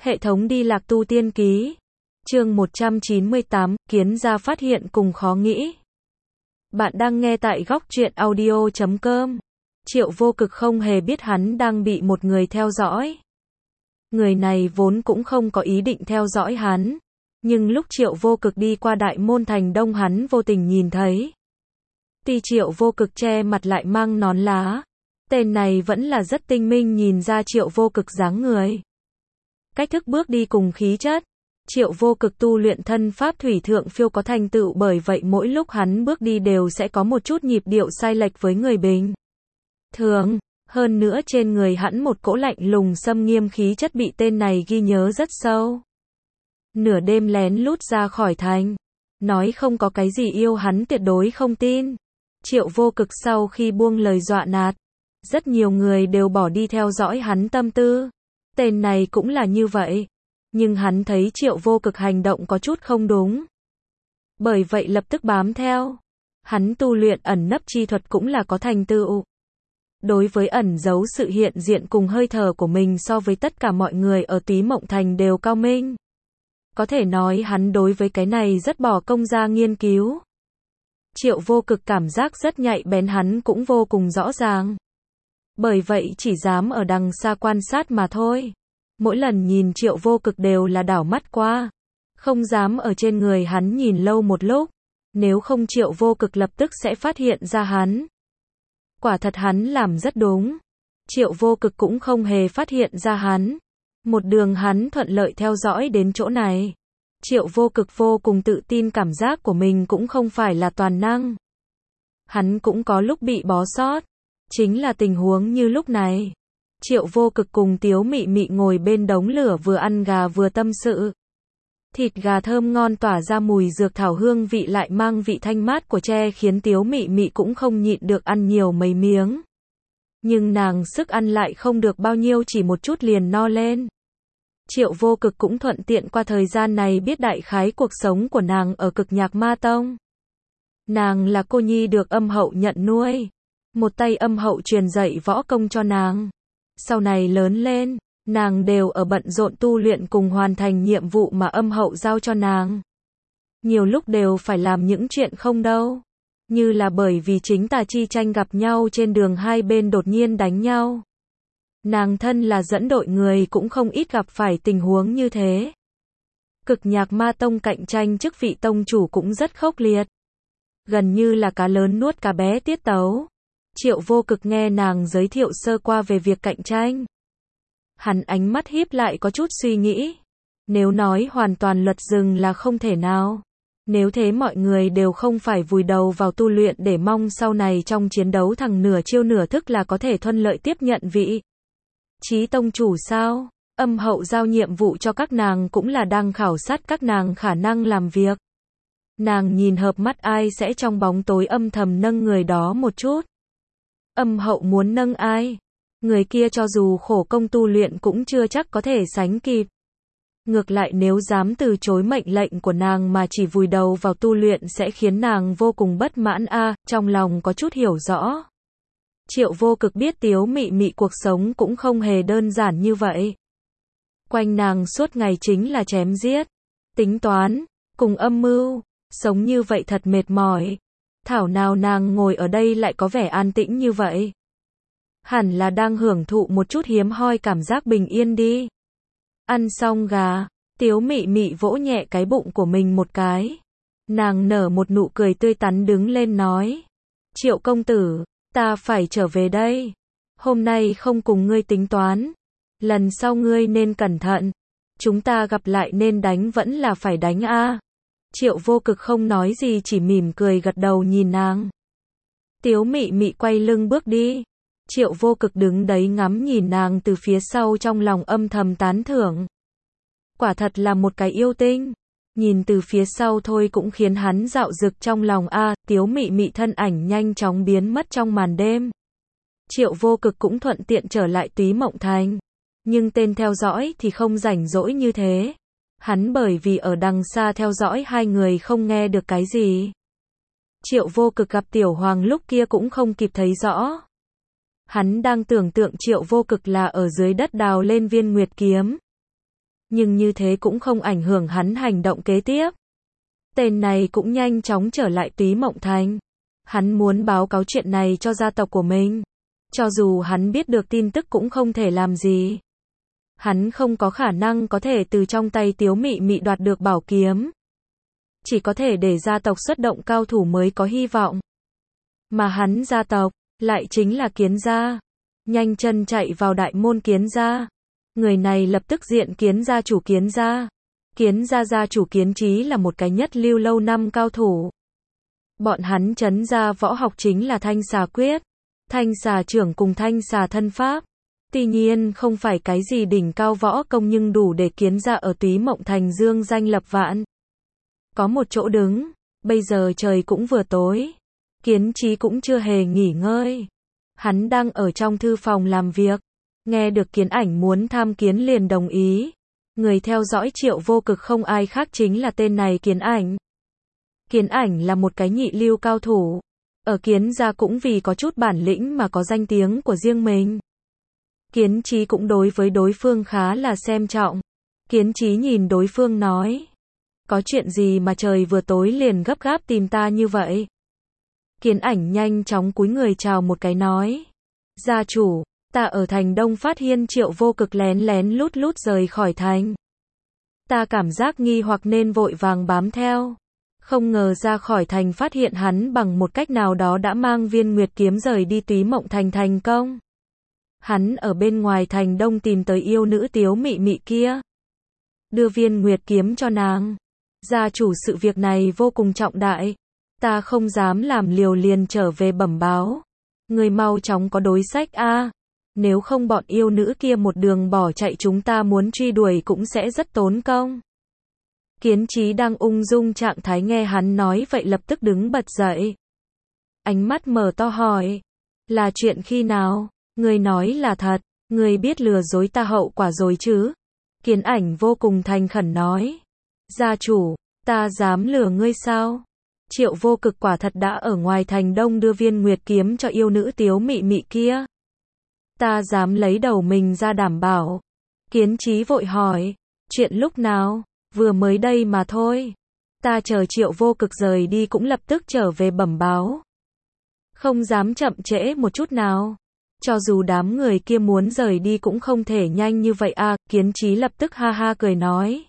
Hệ thống đi lạc tu tiên ký. Chương 198, kiến gia phát hiện cùng khó nghĩ. Bạn đang nghe tại góc truyện audio.com. Triệu Vô Cực không hề biết hắn đang bị một người theo dõi. Người này vốn cũng không có ý định theo dõi hắn. Nhưng lúc Triệu Vô Cực đi qua đại môn thành đông hắn vô tình nhìn thấy. Tuy Triệu Vô Cực che mặt lại mang nón lá. Tên này vẫn là rất tinh minh, nhìn ra Triệu Vô Cực dáng người. Cách thức bước đi cùng khí chất. Triệu Vô Cực tu luyện thân pháp thủy thượng phiêu có thành tựu, bởi vậy mỗi lúc hắn bước đi đều sẽ có một chút nhịp điệu sai lệch với người bình thường. Hơn nữa trên người hắn một cỗ lạnh lùng xâm nghiêm khí chất bị tên này ghi nhớ rất sâu. Nửa đêm lén lút ra khỏi thành, nói không có cái gì yêu hắn tuyệt đối không tin. Triệu Vô Cực sau khi buông lời dọa nạt, rất nhiều người đều bỏ đi theo dõi hắn tâm tư. Tên này cũng là như vậy. Nhưng hắn thấy Triệu Vô Cực hành động có chút không đúng. Bởi vậy lập tức bám theo. Hắn tu luyện ẩn nấp chi thuật cũng là có thành tựu. Đối với ẩn giấu sự hiện diện cùng hơi thở của mình so với tất cả mọi người ở Túy Mộng Thành đều cao minh. Có thể nói hắn đối với cái này rất bỏ công ra nghiên cứu. Triệu Vô Cực cảm giác rất nhạy bén, hắn cũng vô cùng rõ ràng. Bởi vậy chỉ dám ở đằng xa quan sát mà thôi. Mỗi lần nhìn Triệu Vô Cực đều là đảo mắt qua. Không dám ở trên người hắn nhìn lâu một lúc. Nếu không Triệu Vô Cực lập tức sẽ phát hiện ra hắn. Quả thật hắn làm rất đúng. Triệu Vô Cực cũng không hề phát hiện ra hắn. Một đường hắn thuận lợi theo dõi đến chỗ này. Triệu Vô Cực vô cùng tự tin cảm giác của mình cũng không phải là toàn năng. Hắn cũng có lúc bị bó sót. Chính là tình huống như lúc này. Triệu Vô Cực cùng Tiếu Mị Mị ngồi bên đống lửa vừa ăn gà vừa tâm sự. Thịt gà thơm ngon tỏa ra mùi dược thảo, hương vị lại mang vị thanh mát của tre khiến Tiếu Mị Mị cũng không nhịn được ăn nhiều mấy miếng. Nhưng nàng sức ăn lại không được bao nhiêu, chỉ một chút liền no lên. Triệu Vô Cực cũng thuận tiện qua thời gian này biết đại khái cuộc sống của nàng ở Cực Nhạc Ma Tông. Nàng là cô nhi được Âm Hậu nhận nuôi. Một tay Âm Hậu truyền dạy võ công cho nàng. Sau này lớn lên, nàng đều ở bận rộn tu luyện cùng hoàn thành nhiệm vụ mà Âm Hậu giao cho nàng. Nhiều lúc đều phải làm những chuyện không đâu. Như là bởi vì chính tà chi tranh gặp nhau trên đường, hai bên đột nhiên đánh nhau. Nàng thân là dẫn đội người cũng không ít gặp phải tình huống như thế. Cực Nhạc Ma Tông cạnh tranh chức vị tông chủ cũng rất khốc liệt. Gần như là cá lớn nuốt cá bé tiết tấu. Triệu Vô Cực nghe nàng giới thiệu sơ qua về việc cạnh tranh. Hắn ánh mắt híp lại có chút suy nghĩ. Nếu nói hoàn toàn luật rừng là không thể nào. Nếu thế mọi người đều không phải vùi đầu vào tu luyện để mong sau này trong chiến đấu thằng nửa chiêu nửa thức là có thể thuận lợi tiếp nhận vị trí tông chủ sao? Âm Hậu giao nhiệm vụ cho các nàng cũng là đang khảo sát các nàng khả năng làm việc. Nàng nhìn hợp mắt ai sẽ trong bóng tối âm thầm nâng người đó một chút. Âm Hậu muốn nâng ai? Người kia cho dù khổ công tu luyện cũng chưa chắc có thể sánh kịp. Ngược lại nếu dám từ chối mệnh lệnh của nàng mà chỉ vùi đầu vào tu luyện sẽ khiến nàng vô cùng bất mãn trong lòng có chút hiểu rõ. Triệu Vô Cực biết Tiếu Mị Mị cuộc sống cũng không hề đơn giản như vậy. Quanh nàng suốt ngày chính là chém giết, tính toán, cùng âm mưu, sống như vậy thật mệt mỏi. Thảo nào nàng ngồi ở đây lại có vẻ an tĩnh như vậy. Hẳn là đang hưởng thụ một chút hiếm hoi cảm giác bình yên đi. Ăn xong gà, Tiếu Mị Mị vỗ nhẹ cái bụng của mình một cái. Nàng nở một nụ cười tươi tắn đứng lên nói. Triệu công tử, ta phải trở về đây. Hôm nay không cùng ngươi tính toán. Lần sau ngươi nên cẩn thận. Chúng ta gặp lại nên đánh vẫn là phải đánh Triệu Vô Cực không nói gì, chỉ mỉm cười gật đầu nhìn nàng. Tiếu Mị Mị quay lưng bước đi. Triệu Vô Cực đứng đấy ngắm nhìn nàng từ phía sau, trong lòng âm thầm tán thưởng. Quả thật là một cái yêu tinh. Nhìn từ phía sau thôi cũng khiến hắn dạo dực trong lòng Tiếu Mị Mị thân ảnh nhanh chóng biến mất trong màn đêm. Triệu Vô Cực cũng thuận tiện trở lại Túy Mộng Thành. Nhưng tên theo dõi thì không rảnh rỗi như thế. Hắn bởi vì ở đằng xa theo dõi hai người không nghe được cái gì. Triệu Vô Cực gặp Tiểu Hoàng lúc kia cũng không kịp thấy rõ. Hắn đang tưởng tượng Triệu Vô Cực là ở dưới đất đào lên viên nguyệt kiếm. Nhưng như thế cũng không ảnh hưởng hắn hành động kế tiếp. Tên này cũng nhanh chóng trở lại Túy Mộng Thành. Hắn muốn báo cáo chuyện này cho gia tộc của mình. Cho dù hắn biết được tin tức cũng không thể làm gì. Hắn không có khả năng có thể từ trong tay Tiếu Mị Mị đoạt được bảo kiếm. Chỉ có thể để gia tộc xuất động cao thủ mới có hy vọng. Mà hắn gia tộc, lại chính là Kiến gia. Nhanh chân chạy vào đại môn Kiến gia. Người này lập tức diện kiến gia chủ Kiến gia. Kiến gia gia chủ Kiến Chí là một cái nhất lưu lâu năm cao thủ. Bọn hắn trấn gia võ học chính là Thanh Xà Quyết, Thanh Xà Trưởng cùng Thanh Xà Thân Pháp. Tuy nhiên không phải cái gì đỉnh cao võ công nhưng đủ để Kiến gia ở Túy Mộng Thành dương danh lập vạn. Có một chỗ đứng, bây giờ trời cũng vừa tối. Kiến Chí cũng chưa hề nghỉ ngơi. Hắn đang ở trong thư phòng làm việc. Nghe được Kiến Ảnh muốn tham kiến liền đồng ý. Người theo dõi Triệu Vô Cực không ai khác chính là tên này Kiến Ảnh. Kiến Ảnh là một cái nhị lưu cao thủ. Ở Kiến gia cũng vì có chút bản lĩnh mà có danh tiếng của riêng mình. Kiến Chí cũng đối với đối phương khá là xem trọng. Kiến Chí nhìn đối phương nói. Có chuyện gì mà trời vừa tối liền gấp gáp tìm ta như vậy? Kiến Ảnh nhanh chóng cúi người chào một cái nói. Gia chủ, ta ở thành Đông phát hiện Triệu Vô Cực lén lén lút lút rời khỏi thành. Ta cảm giác nghi hoặc nên vội vàng bám theo. Không ngờ ra khỏi thành phát hiện hắn bằng một cách nào đó đã mang viên nguyệt kiếm rời đi Túy Mộng Thành thành công. Hắn ở bên ngoài thành Đông tìm tới yêu nữ Tiếu Mị Mị kia. Đưa viên nguyệt kiếm cho nàng. Gia chủ, sự việc này vô cùng trọng đại. Ta không dám làm liều liền trở về bẩm báo. Người mau chóng có đối sách a. Nếu không bọn yêu nữ kia một đường bỏ chạy chúng ta muốn truy đuổi cũng sẽ rất tốn công. Kiến Chí đang ung dung trạng thái nghe hắn nói vậy lập tức đứng bật dậy. Ánh mắt mở to hỏi. Là chuyện khi nào? Người nói là thật, người biết lừa dối ta hậu quả rồi chứ? Kiến Ảnh vô cùng thành khẩn nói. Gia chủ, ta dám lừa ngươi sao? Triệu Vô Cực quả thật đã ở ngoài thành Đông đưa viên nguyệt kiếm cho yêu nữ Tiếu Mị Mị kia. Ta dám lấy đầu mình ra đảm bảo. Kiến Chí vội hỏi. Chuyện lúc nào? Vừa mới đây mà thôi. Ta chờ Triệu Vô Cực rời đi cũng lập tức trở về bẩm báo. Không dám chậm trễ một chút nào. Cho dù đám người kia muốn rời đi cũng không thể nhanh như vậy à. Kiến Chí lập tức ha ha cười nói.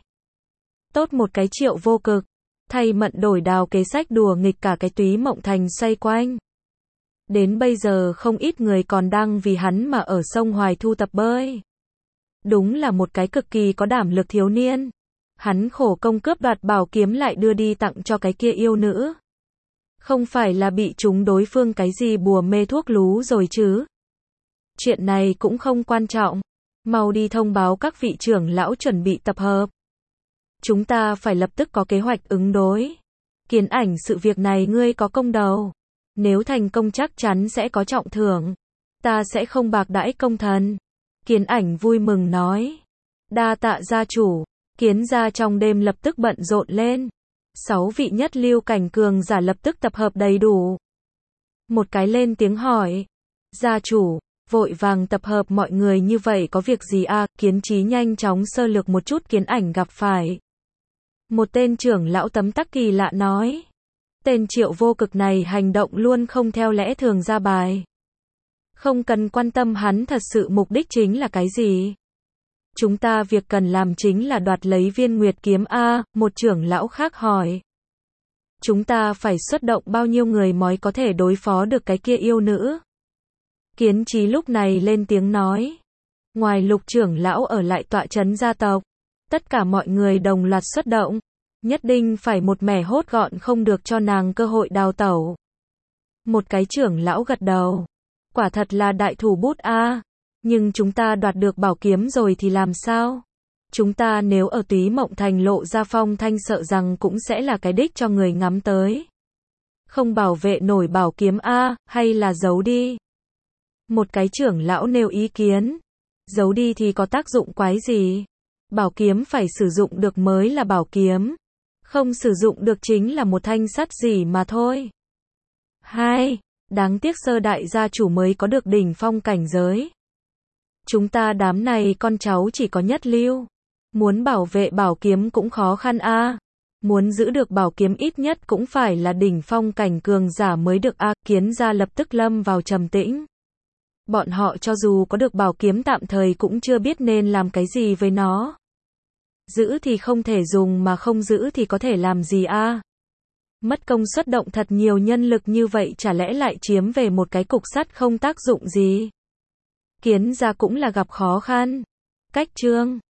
Tốt một cái Triệu Vô Cực. Thay mận đổi đào kế sách đùa nghịch cả cái Túy Mộng Thành xoay quanh. Đến bây giờ không ít người còn đang vì hắn mà ở sông Hoài Thu tập bơi. Đúng là một cái cực kỳ có đảm lực thiếu niên. Hắn khổ công cướp đoạt bảo kiếm lại đưa đi tặng cho cái kia yêu nữ. Không phải là bị chúng đối phương cái gì bùa mê thuốc lú rồi chứ? Chuyện này cũng không quan trọng. Mau đi thông báo các vị trưởng lão chuẩn bị tập hợp. Chúng ta phải lập tức có kế hoạch ứng đối. Kiến Ảnh, sự việc này ngươi có công đầu. Nếu thành công chắc chắn sẽ có trọng thưởng. Ta sẽ không bạc đãi công thần. Kiến Ảnh vui mừng nói. Đa tạ gia chủ. Kiến gia trong đêm lập tức bận rộn lên. 6 vị nhất lưu cảnh cường giả lập tức tập hợp đầy đủ. Một cái lên tiếng hỏi. Gia chủ, vội vàng tập hợp mọi người như vậy có việc gì à? Kiến Chí nhanh chóng sơ lược một chút Kiến Ảnh gặp phải. Một tên trưởng lão tấm tắc kỳ lạ nói. Tên Triệu Vô Cực này hành động luôn không theo lẽ thường ra bài. Không cần quan tâm hắn thật sự mục đích chính là cái gì. Chúng ta việc cần làm chính là đoạt lấy viên nguyệt kiếm a. Một trưởng lão khác hỏi. Chúng ta phải xuất động bao nhiêu người mới có thể đối phó được cái kia yêu nữ? Kiến Chí lúc này lên tiếng nói. Ngoài Lục trưởng lão ở lại tọa trấn gia tộc, tất cả mọi người đồng loạt xuất động. Nhất định phải một mẻ hốt gọn, không được cho nàng cơ hội đào tẩu. Một cái trưởng lão gật đầu. Quả thật là đại thủ bút a. Nhưng chúng ta đoạt được bảo kiếm rồi thì làm sao? Chúng ta nếu ở Túy Mộng Thành lộ ra phong thanh sợ rằng cũng sẽ là cái đích cho người ngắm tới. Không bảo vệ nổi bảo kiếm a, hay là giấu đi? Một cái trưởng lão nêu ý kiến. Giấu đi thì có tác dụng quái gì? Bảo kiếm phải sử dụng được mới là bảo kiếm. Không sử dụng được chính là một thanh sắt gì mà thôi. 2. Đáng tiếc sơ đại gia chủ mới có được đỉnh phong cảnh giới. Chúng ta đám này con cháu chỉ có nhất lưu. Muốn bảo vệ bảo kiếm cũng khó khăn a. Muốn giữ được bảo kiếm ít nhất cũng phải là đỉnh phong cảnh cường giả mới được a. Kiến gia lập tức lâm vào trầm tĩnh. Bọn họ cho dù có được bảo kiếm tạm thời cũng chưa biết nên làm cái gì với nó. Giữ thì không thể dùng mà không giữ thì có thể làm gì a? Mất công suất động thật nhiều nhân lực như vậy chả lẽ lại chiếm về một cái cục sắt không tác dụng gì. Kiến gia cũng là gặp khó khăn. Cách chương